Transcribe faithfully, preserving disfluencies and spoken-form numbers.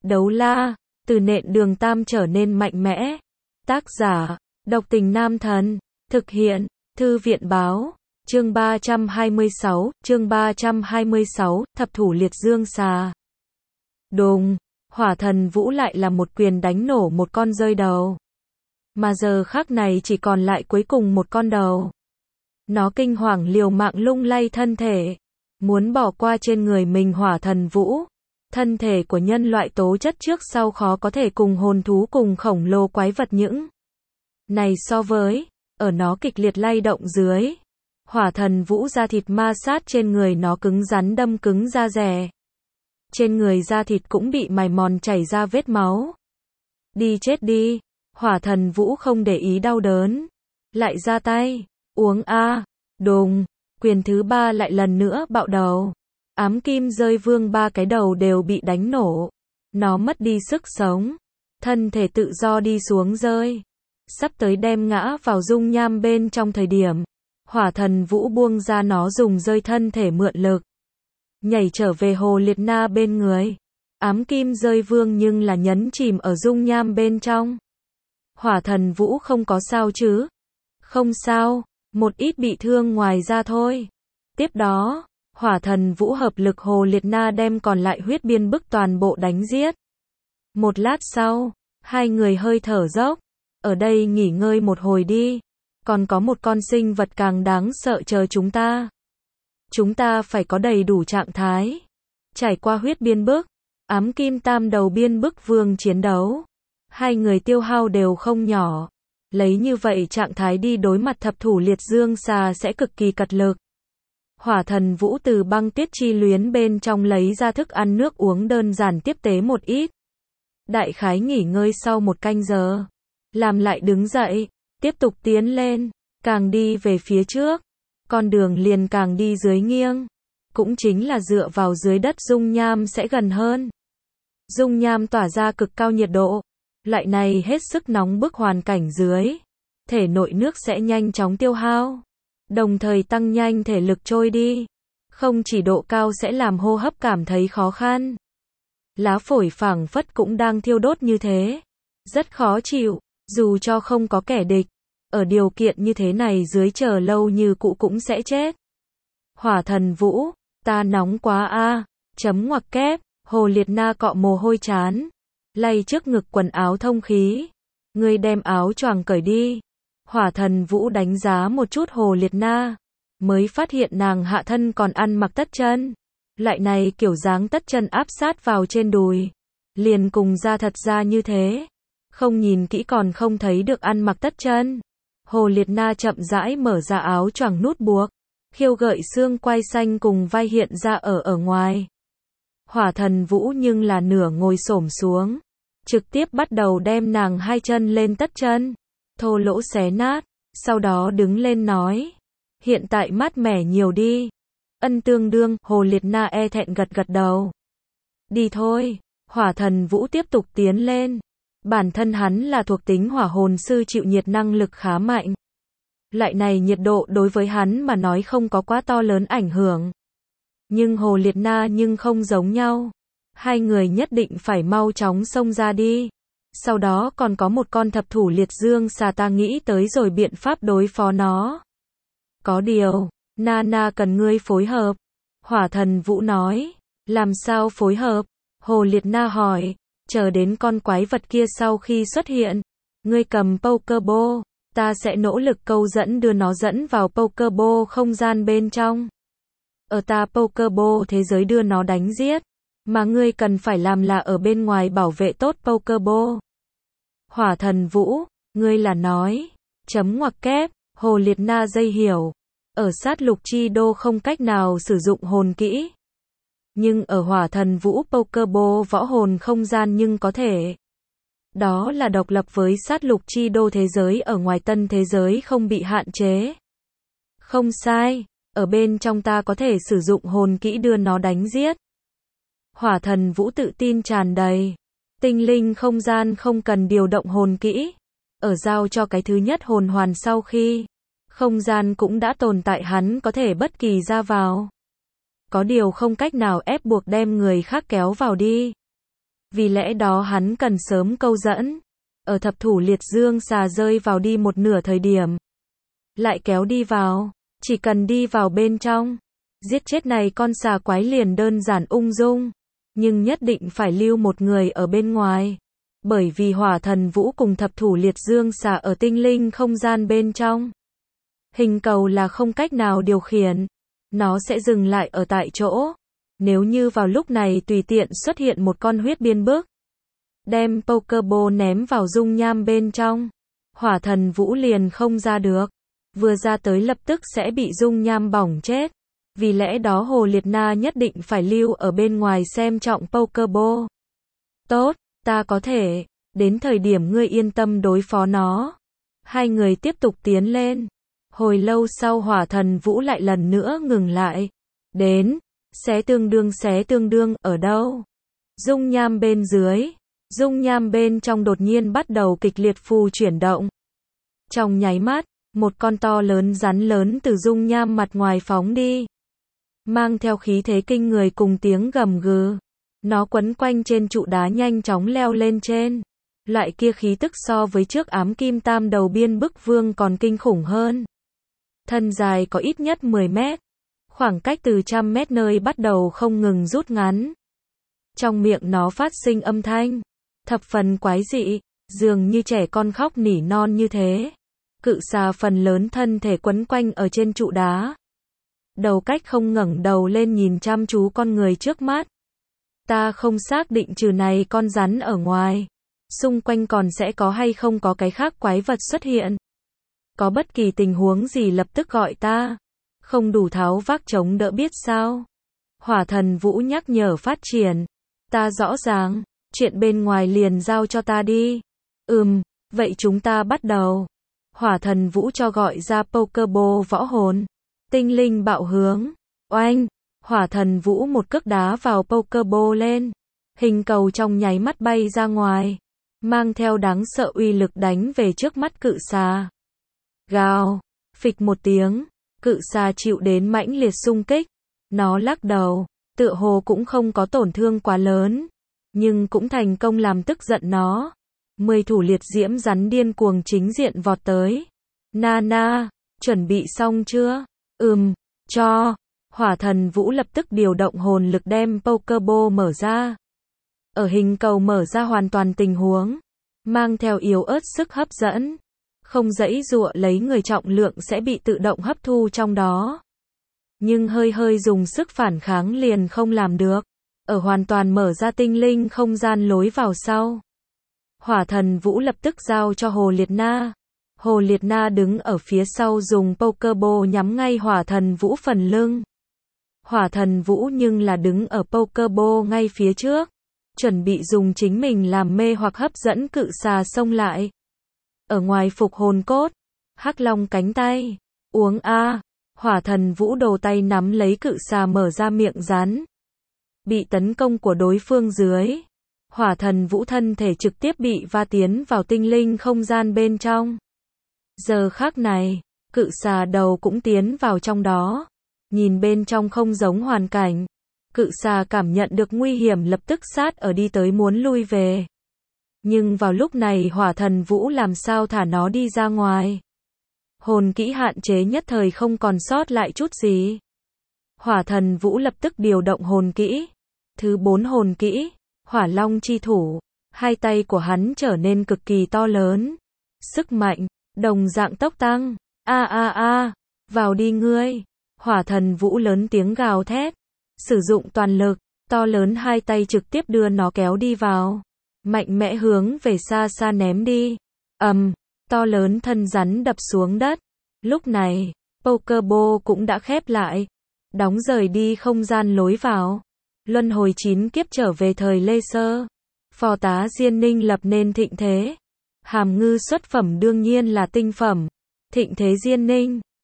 Đấu la, từ nện đường tam trở nên mạnh mẽ. Tác giả, độc tình nam thần. Thực hiện, thư viện báo. Chương ba trăm hai mươi sáu, chương ba trăm hai mươi sáu, thập thủ liệt dương xà. Đùng, hỏa thần vũ lại là một quyền đánh nổ một con rơi đầu. Mà giờ khắc này chỉ còn lại cuối cùng một con đầu. Nó kinh hoàng liều mạng lung lay thân thể, muốn bỏ qua trên người mình hỏa thần vũ. Thân thể của nhân loại tố chất trước sau khó có thể cùng hồn thú cùng khổng lồ quái vật những này so với, ở nó kịch liệt lay động dưới. Hỏa thần vũ da thịt ma sát trên người nó cứng rắn đâm cứng da rẻ. Trên người da thịt cũng bị mài mòn chảy ra vết máu. Đi chết đi, hỏa thần vũ không để ý đau đớn. Lại ra tay, uống a, đùng, quyền thứ ba lại lần nữa bạo đầu. Ám kim rơi vương ba cái đầu đều bị đánh nổ. Nó mất đi sức sống. Thân thể tự do đi xuống rơi. Sắp tới đem ngã vào dung nham bên trong thời điểm. Hỏa thần vũ buông ra nó dùng rơi thân thể mượn lực. Nhảy trở về hồ liệt na bên người. Ám kim rơi vương nhưng là nhấn chìm ở dung nham bên trong. Hỏa thần vũ không có sao chứ? Không sao, một ít bị thương ngoài ra thôi. Tiếp đó, hỏa thần vũ hợp lực hồ liệt na đem còn lại huyết biên bức toàn bộ đánh giết. Một lát sau, hai người hơi thở dốc. Ở đây nghỉ ngơi một hồi đi. Còn có một con sinh vật càng đáng sợ chờ chúng ta. Chúng ta phải có đầy đủ trạng thái. Trải qua huyết biên bức, ám kim tam đầu biên bức vương chiến đấu. Hai người tiêu hao đều không nhỏ. Lấy như vậy trạng thái đi đối mặt thập thủ liệt dương xà sẽ cực kỳ cật lực. Hỏa thần vũ từ băng tuyết chi luyến bên trong lấy ra thức ăn nước uống đơn giản tiếp tế một ít. Đại khái nghỉ ngơi sau một canh giờ. Làm lại đứng dậy, tiếp tục tiến lên, càng đi về phía trước. Con đường liền càng đi dưới nghiêng. Cũng chính là dựa vào dưới đất dung nham sẽ gần hơn. Dung nham tỏa ra cực cao nhiệt độ. Loại này hết sức nóng bức hoàn cảnh dưới. Thể nội nước sẽ nhanh chóng tiêu hao. Đồng thời tăng nhanh thể lực trôi đi. Không chỉ độ cao sẽ làm hô hấp cảm thấy khó khăn. Lá phổi phảng phất cũng đang thiêu đốt như thế. Rất khó chịu, dù cho không có kẻ địch. Ở điều kiện như thế này dưới chờ lâu như cũ cũng sẽ chết. Hỏa thần vũ, ta nóng quá a, chấm ngoặc kép, hồ liệt na cọ mồ hôi chán. Lay trước ngực quần áo thông khí. Ngươi đem áo choàng cởi đi. Hỏa thần vũ đánh giá một chút hồ liệt na. Mới phát hiện nàng hạ thân còn ăn mặc tất chân. Loại này kiểu dáng tất chân áp sát vào trên đùi. Liền cùng da thật ra như thế. Không nhìn kỹ còn không thấy được ăn mặc tất chân. Hồ liệt na chậm rãi mở ra áo choàng nút buộc. Khiêu gợi xương quai xanh cùng vai hiện ra ở ở ngoài. Hỏa thần vũ nhưng là nửa ngồi xổm xuống. Trực tiếp bắt đầu đem nàng hai chân lên tất chân. Thô lỗ xé nát. Sau đó đứng lên nói. Hiện tại mát mẻ nhiều đi. Ân tương đương, hồ liệt na e thẹn gật gật đầu. Đi thôi. Hỏa thần vũ tiếp tục tiến lên. Bản thân hắn là thuộc tính hỏa hồn sư chịu nhiệt năng lực khá mạnh. Loại này nhiệt độ đối với hắn mà nói không có quá to lớn ảnh hưởng. Nhưng hồ liệt na nhưng không giống nhau. Hai người nhất định phải mau chóng xông ra đi. Sau đó còn có một con thập thủ liệt dương xà ta nghĩ tới rồi biện pháp đối phó nó. Có điều, Nana cần ngươi phối hợp. Hỏa thần vũ nói. Làm sao phối hợp? Hồ liệt na hỏi. Chờ đến con quái vật kia sau khi xuất hiện. Ngươi cầm Pokeball. Ta sẽ nỗ lực câu dẫn đưa nó dẫn vào Pokeball không gian bên trong. Ở ta Pokeball thế giới đưa nó đánh giết. Mà ngươi cần phải làm là ở bên ngoài bảo vệ tốt Pokeball. Hỏa thần vũ, ngươi là nói. Chấm ngoặc kép, hồ liệt na dây hiểu. Ở sát lục chi đô không cách nào sử dụng hồn kỹ. Nhưng ở hỏa thần vũ Pokeball võ hồn không gian nhưng có thể. Đó là độc lập với sát lục chi đô thế giới ở ngoài tân thế giới không bị hạn chế. Không sai, ở bên trong ta có thể sử dụng hồn kỹ đưa nó đánh giết. Hỏa thần vũ tự tin tràn đầy. Tinh linh không gian không cần điều động hồn kỹ. Ở giao cho cái thứ nhất hồn hoàn sau khi. Không gian cũng đã tồn tại hắn có thể bất kỳ ra vào. Có điều không cách nào ép buộc đem người khác kéo vào đi. Vì lẽ đó hắn cần sớm câu dẫn. Ở thập thủ liệt dương xà rơi vào đi một nửa thời điểm. Lại kéo đi vào. Chỉ cần đi vào bên trong. Giết chết này con xà quái liền đơn giản ung dung. Nhưng nhất định phải lưu một người ở bên ngoài. Bởi vì hỏa thần vũ cùng thập thủ liệt dương xà ở tinh linh không gian bên trong. Hình cầu là không cách nào điều khiển. Nó sẽ dừng lại ở tại chỗ. Nếu như vào lúc này tùy tiện xuất hiện một con huyết biên bức. Đem Pokeball ném vào dung nham bên trong. Hỏa thần vũ liền không ra được. Vừa ra tới lập tức sẽ bị dung nham bỏng chết. Vì lẽ đó Hồ Liệt Na nhất định phải lưu ở bên ngoài xem trọng Pokeball. Tốt, ta có thể. Đến thời điểm ngươi yên tâm đối phó nó. Hai người tiếp tục tiến lên. Hồi lâu sau hỏa thần vũ lại lần nữa ngừng lại. Đến. Xé tương đương xé tương đương ở đâu? Dung nham bên dưới. Dung nham bên trong đột nhiên bắt đầu kịch liệt phù chuyển động. Trong nháy mắt, một con to lớn rắn lớn từ dung nham mặt ngoài phóng đi. Mang theo khí thế kinh người cùng tiếng gầm gừ. Nó quấn quanh trên trụ đá nhanh chóng leo lên trên. Loại kia khí tức so với trước ám kim tam đầu biên bức vương còn kinh khủng hơn. Thân dài có ít nhất mười mét. Khoảng cách từ trăm mét nơi bắt đầu không ngừng rút ngắn. Trong miệng nó phát sinh âm thanh. Thập phần quái dị, dường như trẻ con khóc nỉ non như thế. Cự xà phần lớn thân thể quấn quanh ở trên trụ đá. Đầu cách không ngẩng đầu lên nhìn chăm chú con người trước mắt. Ta không xác định trừ này con rắn ở ngoài. Xung quanh còn sẽ có hay không có cái khác quái vật xuất hiện. Có bất kỳ tình huống gì lập tức gọi ta. Không đủ tháo vác chống đỡ biết sao. Hỏa thần vũ nhắc nhở phát triển. Ta rõ ràng. Chuyện bên ngoài liền giao cho ta đi. Ừm, vậy chúng ta bắt đầu. Hỏa thần vũ cho gọi ra Pokeball võ hồn. Tinh linh bạo hướng. Oanh. Hỏa thần vũ một cước đá vào Pokeball lên. Hình cầu trong nháy mắt bay ra ngoài. Mang theo đáng sợ uy lực đánh về trước mắt cự xà. Gào. Phịch một tiếng. Cự xà chịu đến mãnh liệt xung kích. Nó lắc đầu. Tựa hồ cũng không có tổn thương quá lớn. Nhưng cũng thành công làm tức giận nó. Mười thủ liệt diễm rắn điên cuồng chính diện vọt tới. Nana, chuẩn bị xong chưa? Ừm, cho. Hỏa thần vũ lập tức điều động hồn lực đem Pokeball mở ra. Ở hình cầu mở ra hoàn toàn tình huống. Mang theo yếu ớt sức hấp dẫn. Không giãy giụa lấy người trọng lượng sẽ bị tự động hấp thu trong đó. Nhưng hơi hơi dùng sức phản kháng liền không làm được. Ở hoàn toàn mở ra tinh linh không gian lối vào sau. Hỏa thần vũ lập tức giao cho Hồ Liệt Na. Hồ Liệt Na đứng ở phía sau dùng Pokeball nhắm ngay hỏa thần vũ phần lưng. Hỏa thần vũ nhưng là đứng ở Pokeball ngay phía trước. Chuẩn bị dùng chính mình làm mê hoặc hấp dẫn cự xà xông lại. Ở ngoài phục hồn cốt. Hắc long cánh tay. Uống a. Hỏa thần vũ đồ tay nắm lấy cự xà mở ra miệng rắn. Bị tấn công của đối phương dưới. Hỏa thần vũ thân thể trực tiếp bị va tiến vào tinh linh không gian bên trong. Giờ khắc này, cự xà đầu cũng tiến vào trong đó. Nhìn bên trong không giống hoàn cảnh. Cự xà cảm nhận được nguy hiểm lập tức sát ở đi tới muốn lui về. Nhưng vào lúc này hỏa thần vũ làm sao thả nó đi ra ngoài. Hồn kỹ hạn chế nhất thời không còn sót lại chút gì. Hỏa thần vũ lập tức điều động hồn kỹ. Thứ bốn hồn kỹ, hỏa long chi thủ. Hai tay của hắn trở nên cực kỳ to lớn. Sức mạnh, đồng dạng tốc tăng. A a a, vào đi ngươi. Hỏa thần vũ lớn tiếng gào thét. Sử dụng toàn lực, to lớn hai tay trực tiếp đưa nó kéo đi vào. Mạnh mẽ hướng về xa xa ném đi. Ầm, to lớn thân rắn đập xuống đất. Lúc này, Pokeball cũng đã khép lại. Đóng rời đi không gian lối vào. Luân hồi chín kiếp trở về thời Lê Sơ. Phò tá Diên Ninh lập nên thịnh thế. Hàm ngư xuất phẩm đương nhiên là tinh phẩm. Thịnh thế Diên Ninh.